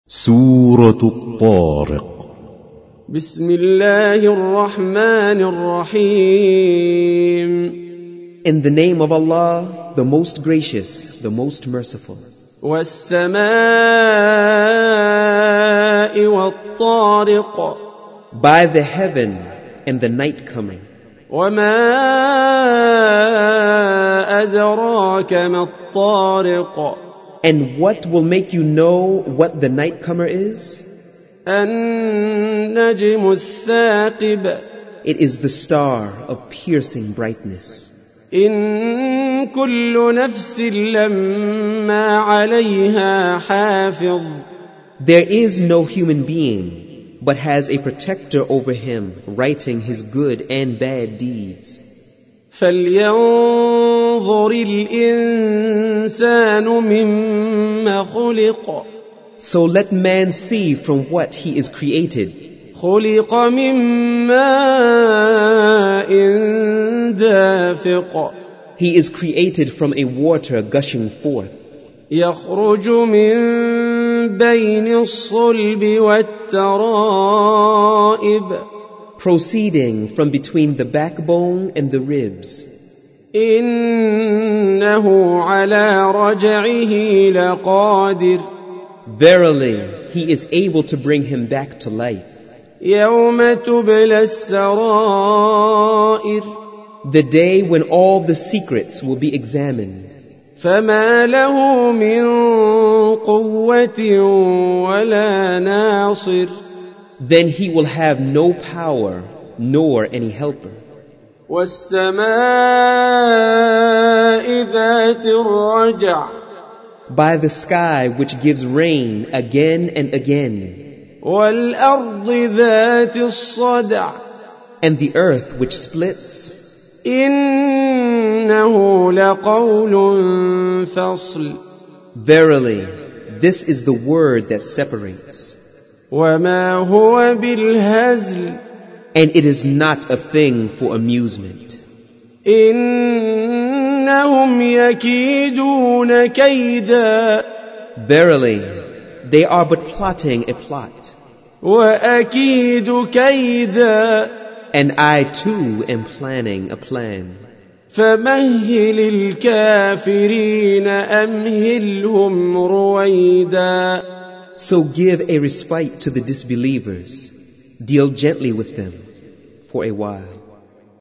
سورة الطارق. بسم الله الرحمن الرحيم. In the name of Allah, the most gracious, the most merciful. والسماء والطارق. By the heaven and the night coming. وما أدراك ما الطارق. And what will make you know what the night comer is? النجم الثاقب. It is the star of piercing brightness. إن كل نفس لما عليها حافظ. There is no human being, but has a protector over him, writing his good and bad deeds. فلينظر الإنسان مما خلق. So let man see from what he is created. خلق من ماء دافق. He is created from a water gushing forth. يخرج من بين الصلب والترائب. Proceeding from between the backbone and the ribs. إنه على رجعه لقادر. Verily, he is able to bring him back to life. يوم تبلى السرائر. The day when all the secrets will be examined. فما له من قوة ولا ناصر. Then he will have no power, nor any helper. والسماء ذات الرجع. By the sky which gives rain again and again. والأرض ذات الصدع. And the earth which splits. إنه لقول فصل. Verily, this is the word that separates. وما هو بالهزل. And it is not a thing for amusement. إنهم يكيدون كيدا. Verily, they are but plotting a plot. وأكيد كيدا. And I too am planning a plan. فمهل الكافرين أمهلهم رويدا. So give a respite to the disbelievers. Deal gently with them for a while.